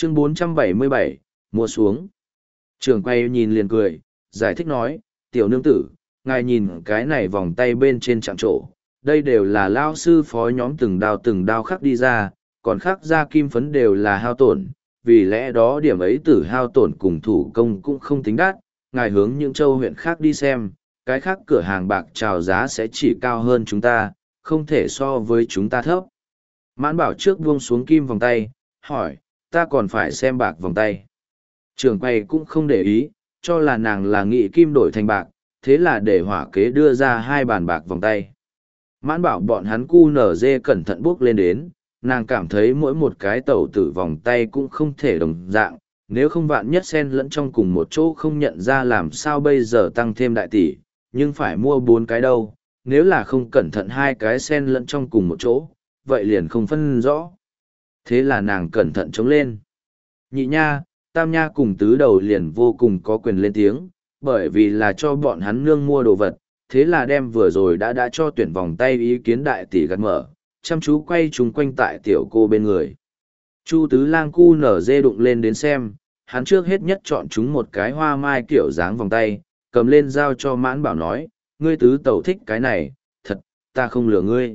Chương 477, mua xuống. Trưởng quay nhìn liền cười, giải thích nói, tiểu nương tử, ngài nhìn cái này vòng tay bên trên chạm trổ, đây đều là lao sư phó nhóm từng đao khắc đi ra, còn khắc ra kim phấn đều là hao tổn, vì lẽ đó điểm ấy tử hao tổn cùng thủ công cũng không tính đắt, ngài hướng những châu huyện khác đi xem, cái khác cửa hàng bạc chào giá sẽ chỉ cao hơn chúng ta, không thể so với chúng ta thấp. Mãn Bảo trước buông xuống kim vòng tay, hỏi, ta còn phải xem bạc vòng tay. Trưởng quay cũng không để ý, cho là nàng là nghị kim đổi thành bạc, thế là để hỏa kế đưa ra 2 bàn bạc vòng tay. Mãn Bảo bọn hắn cu nở dê cẩn thận bước lên đến, nàng cảm thấy mỗi một cái tẩu tử vòng tay cũng không thể đồng dạng, nếu không vạn nhất xen lẫn trong cùng một chỗ không nhận ra làm sao bây giờ tăng thêm đại tỷ, nhưng phải mua 4 cái đâu, nếu là không cẩn thận 2 cái xen lẫn trong cùng một chỗ, vậy liền không phân rõ. Thế là nàng cẩn thận chống lên. Nhị nha, tam nha cùng tứ đầu liền vô cùng có quyền lên tiếng, bởi vì là cho bọn hắn nương mua đồ vật, thế là đem vừa rồi đã cho tuyển vòng tay ý kiến đại tỷ gật mở, chăm chú quay chúng quanh tại tiểu cô bên người. Chu tứ lang cu nở dê đụng lên đến xem, hắn trước hết nhất chọn chúng một cái hoa mai kiểu dáng vòng tay, cầm lên giao cho Mãn Bảo nói, ngươi tứ tẩu thích cái này, thật, ta không lừa ngươi.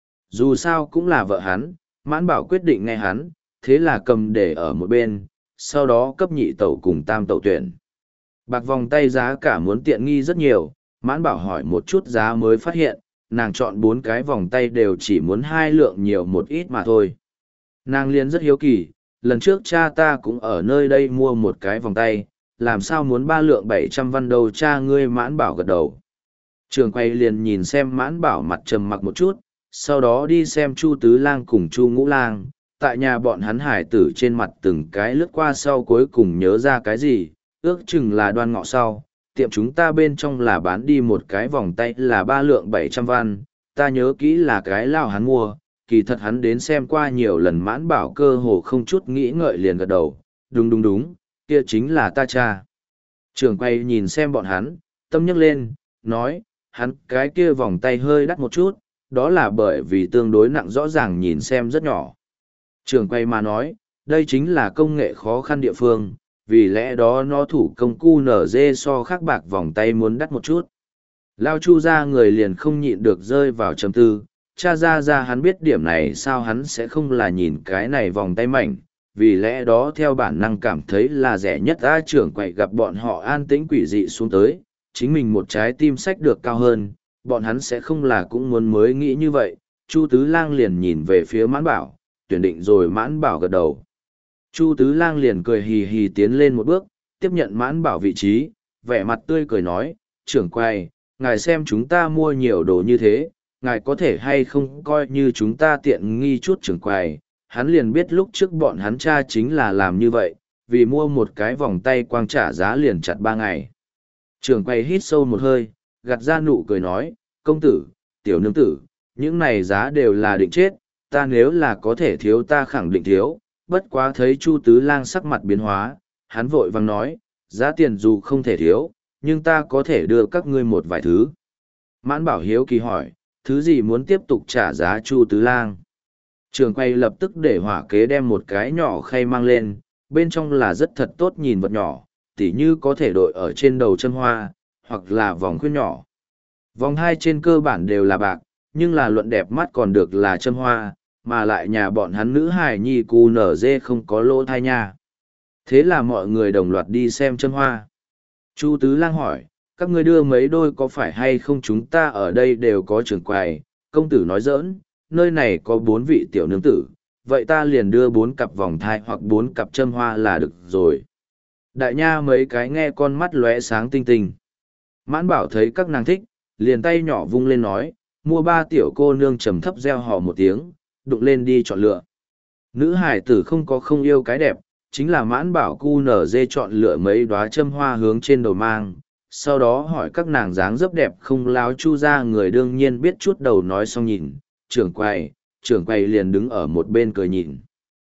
Dù sao cũng là vợ hắn, Mãn Bảo quyết định nghe hắn, thế là cầm để ở một bên, sau đó cấp nhị tẩu cùng tam tẩu tuyển. Bạc vòng tay giá cả muốn tiện nghi rất nhiều, Mãn Bảo hỏi một chút giá mới phát hiện, nàng chọn 4 cái vòng tay đều chỉ muốn 2 lượng nhiều một ít mà thôi. Nàng liền rất hiếu kỳ, lần trước cha ta cũng ở nơi đây mua một cái vòng tay, làm sao muốn 3 lượng 700 văn đâu cha ngươi. Mãn Bảo gật đầu. Trường quay liền nhìn xem Mãn Bảo mặt trầm mặc một chút, sau đó đi xem Chu Tứ Lang cùng Chu Ngũ Lang, tại nhà bọn hắn hải tử trên mặt từng cái lướt qua sau cuối cùng nhớ ra cái gì, ước chừng là Đoan Ngọ sau, tiệm chúng ta bên trong là bán đi một cái vòng tay là 3 lượng 700 văn, ta nhớ kỹ là cái lao hắn mua, kỳ thật hắn đến xem qua nhiều lần. Mãn Bảo cơ hồ không chút nghĩ ngợi liền gật đầu, đúng, kia chính là ta cha. Trường quay nhìn xem bọn hắn, tâm nhắc lên, nói, hắn cái kia vòng tay hơi đắt một chút, đó là bởi vì tương đối nặng rõ ràng nhìn xem rất nhỏ. Trường quay mà nói, đây chính là công nghệ khó khăn địa phương, vì lẽ đó nó thủ công cu nở dê so khác bạc vòng tay muốn đắt một chút. Lao Chu ra người liền không nhịn được rơi vào trầm tư, cha ra hắn biết điểm này sao hắn sẽ không là nhìn cái này vòng tay mảnh, vì lẽ đó theo bản năng cảm thấy là rẻ nhất. Trưởng quậy gặp bọn họ an tĩnh quỷ dị xuống tới, chính mình một trái tim sách được cao hơn, bọn hắn sẽ không là cũng muốn mới nghĩ như vậy. Chu Tứ Lang liền nhìn về phía Mãn Bảo, tuyển định rồi. Mãn Bảo gật đầu. Chu Tứ Lang liền cười hì hì tiến lên một bước, tiếp nhận Mãn Bảo vị trí, vẻ mặt tươi cười nói, trưởng quay, ngài xem chúng ta mua nhiều đồ như thế, ngài có thể hay không coi như chúng ta tiện nghi chút. Trưởng quầy, hắn liền biết lúc trước bọn hắn cha chính là làm như vậy, vì mua một cái vòng tay quang trả giá liền chặt 3 ngày. Trưởng quầy hít sâu một hơi, gạt ra nụ cười nói, công tử, tiểu nương tử, những này giá đều là định chết, ta nếu là có thể thiếu ta khẳng định thiếu. Bất quá thấy Chu Tứ Lang sắc mặt biến hóa, hắn vội vàng nói, giá tiền dù không thể thiếu, nhưng ta có thể đưa các ngươi một vài thứ. Mãn Bảo hiếu kỳ hỏi, thứ gì muốn tiếp tục trả giá Chu Tứ Lang? Trường quay lập tức để hỏa kế đem một cái nhỏ khay mang lên, bên trong là rất thật tốt nhìn vật nhỏ, tỉ như có thể đội ở trên đầu châm hoa, hoặc là vòng khuyên nhỏ. Vòng hai trên cơ bản đều là bạc, nhưng là luận đẹp mắt còn được là châm hoa, mà lại nhà bọn hắn nữ hài nhi cu nở dê không có lỗ thai nha. Thế là mọi người đồng loạt đi xem châm hoa. Chu Tứ Lang hỏi, các ngươi đưa mấy đôi có phải hay không? Chúng ta ở đây đều có trưởng quầy. Công tử nói giỡn, nơi này có 4 vị tiểu nương tử, vậy ta liền đưa 4 cặp vòng thai hoặc 4 cặp châm hoa là được rồi. Đại nha mấy cái nghe con mắt lóe sáng tinh tinh. Mãn Bảo thấy các nàng thích, liền tay nhỏ vung lên nói, mua 3 tiểu cô nương trầm thấp reo hò một tiếng, đụng lên đi chọn lựa. Nữ hải tử không yêu cái đẹp, chính là Mãn Bảo cu nở dê chọn lựa mấy đóa châm hoa hướng trên đầu mang, sau đó hỏi các nàng dáng dấp đẹp không. Láo Chu ra người đương nhiên biết chút đầu nói xong nhìn, trưởng quầy liền đứng ở một bên cười nhìn.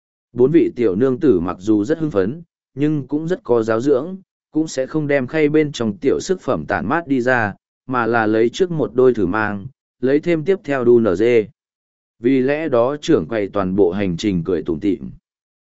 4 vị tiểu nương tử mặc dù rất hưng phấn, nhưng cũng rất có giáo dưỡng, cũng sẽ không đem khay bên trong tiểu sức phẩm tản mát đi ra, mà là lấy trước một đôi thử mang, lấy thêm tiếp theo đu nở dê. Vì lẽ đó trưởng quầy toàn bộ hành trình cười tủm tỉm.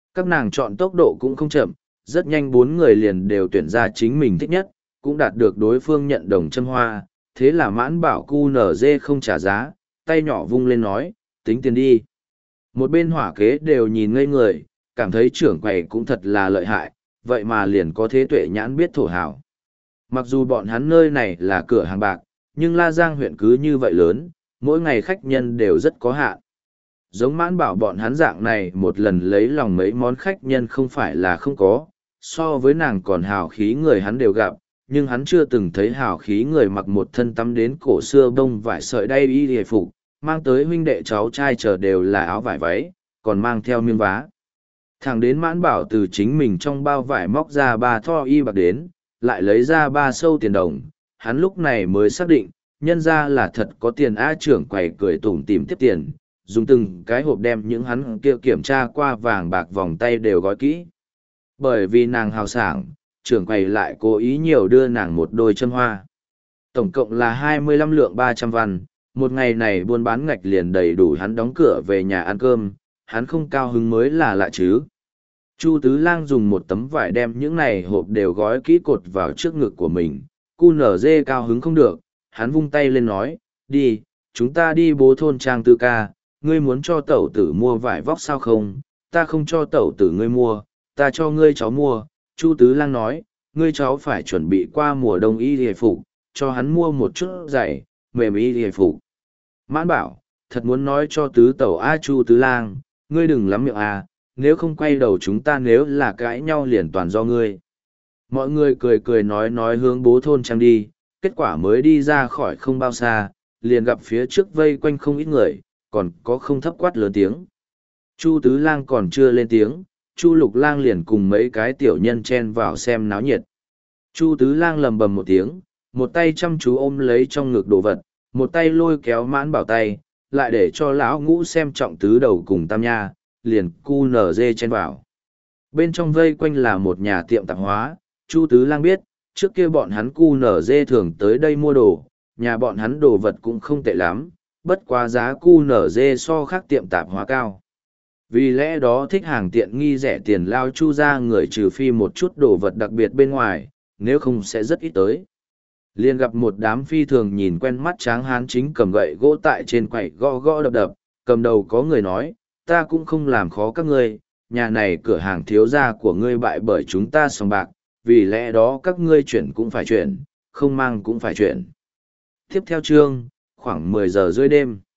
Các nàng chọn tốc độ cũng không chậm, rất nhanh 4 người liền đều tuyển ra chính mình thích nhất, cũng đạt được đối phương nhận đồng châm hoa, thế là Mãn Bảo QNZ không trả giá, tay nhỏ vung lên nói, tính tiền đi. Một bên hỏa kế đều nhìn ngây người, cảm thấy trưởng quầy cũng thật là lợi hại, vậy mà liền có thế tuệ nhãn biết thổ hào. Mặc dù bọn hắn nơi này là cửa hàng bạc, nhưng La Giang huyện cứ như vậy lớn, mỗi ngày khách nhân đều rất có hạn. Giống Mãn Bảo bọn hắn dạng này một lần lấy lòng mấy món khách nhân không phải là không có, so với nàng còn hào khí người hắn đều gặp, nhưng hắn chưa từng thấy hào khí người mặc một thân tắm đến cổ xưa bông vải sợi đay y hề phục, mang tới huynh đệ cháu trai chờ đều là áo vải váy, còn mang theo miếng vá. Thằng đến Mãn Bảo từ chính mình trong bao vải móc ra 3 tho y bạc đến, lại lấy ra 3 sâu tiền đồng, hắn lúc này mới xác định, nhân ra là thật có tiền. Trưởng quầy cười tủm tỉm tiếp tiền, dùng từng cái hộp đem những hắn kia kiểm tra qua vàng bạc vòng tay đều gói kỹ. Bởi vì nàng hào sảng, trưởng quầy lại cố ý nhiều đưa nàng một đôi châm hoa. Tổng cộng là 25 lượng 300 văn, một ngày này buôn bán ngạch liền đầy đủ hắn đóng cửa về nhà ăn cơm, hắn không cao hứng mới là lạ chứ. Chu Tứ Lang dùng một tấm vải đem những này hộp đều gói kỹ cột vào trước ngực của mình, QNZ cao hứng không được, hắn vung tay lên nói, đi, chúng ta đi bố thôn trang tư ca, ngươi muốn cho tẩu tử mua vải vóc sao không, ta không cho tẩu tử ngươi mua, ta cho ngươi cháu mua. Chu Tứ Lang nói, ngươi cháu phải chuẩn bị qua mùa đông y hề phục, cho hắn mua một chút giày, mềm y hề phục. Mãn Bảo, thật muốn nói cho tứ tẩu Chu Tứ Lang, ngươi đừng lắm miệng nếu không quay đầu chúng ta nếu là cãi nhau liền toàn do ngươi. Mọi người cười cười nói hướng bố thôn trang đi, kết quả mới đi ra khỏi không bao xa, liền gặp phía trước vây quanh không ít người, còn có không thấp quát lớn tiếng. Chu Tứ Lang còn chưa lên tiếng, Chu Lục Lang liền cùng mấy cái tiểu nhân chen vào xem náo nhiệt. Chu Tứ Lang lầm bầm một tiếng, một tay chăm chú ôm lấy trong ngực đồ vật, một tay lôi kéo Mãn Bảo tay, lại để cho lão Ngũ xem trọng tứ đầu cùng Tam Nha, liền QNZ chen vào. Bên trong vây quanh là một nhà tiệm tạp hóa, Chu Tứ Lang biết, trước kia bọn hắn QNZ thường tới đây mua đồ, nhà bọn hắn đồ vật cũng không tệ lắm, bất quá giá QNZ so khác tiệm tạp hóa cao. Vì lẽ đó thích hàng tiện nghi rẻ tiền lao Chu ra người trừ phi một chút đồ vật đặc biệt bên ngoài, nếu không sẽ rất ít tới. Liền gặp một đám phi thường nhìn quen mắt tráng hán chính cầm gậy gỗ tại trên quầy gõ gõ đập đập, cầm đầu có người nói, ta cũng không làm khó các ngươi, nhà này cửa hàng thiếu gia của ngươi bại bởi chúng ta sòng bạc, vì lẽ đó các ngươi chuyển cũng phải chuyển, không mang cũng phải chuyển. Tiếp theo chương, khoảng 10 giờ rưỡi đêm.